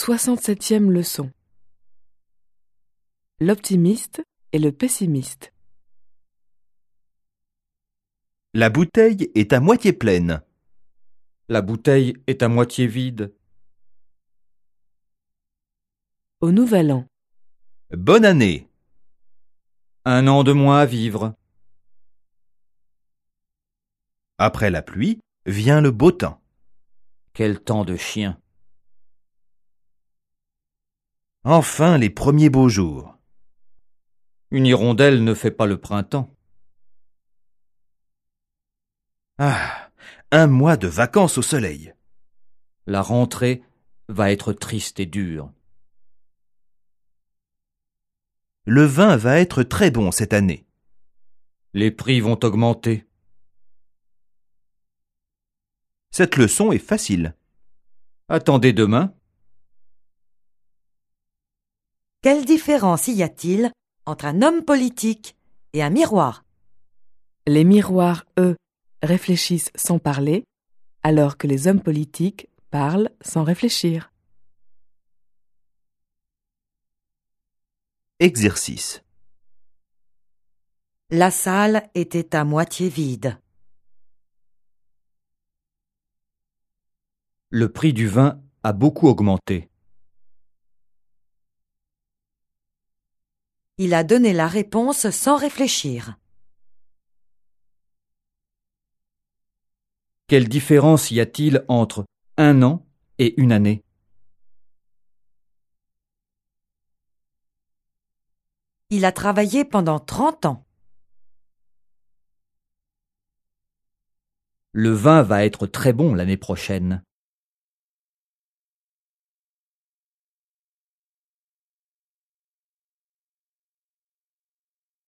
67e leçon. L'optimiste et le pessimiste. La bouteille est à moitié pleine. La bouteille est à moitié vide. Au Nouvel An. Bonne année. 1 an de moins à vivre. Après la pluie, vient le beau temps. Quel temps de chien. Enfin les premiers beaux jours. Une hirondelle ne fait pas le printemps. Ah, un mois de vacances au soleil. La rentrée va être triste et dure. Le vin va être très bon cette année. Les prix vont augmenter. Cette leçon est facile. Attendez demain. Quelle différence y a-t-il entre un homme politique et un miroir? Les miroirs, eux, réfléchissent sans parler, alors que les hommes politiques parlent sans réfléchir. Exercice. La salle était à moitié vide. Le prix du vin a beaucoup augmenté. Il a donné la réponse sans réfléchir. Quelle différence y a-t-il entre 1 an et 1 année? Il a travaillé pendant 30 ans. Le vin va être très bon l'année prochaine.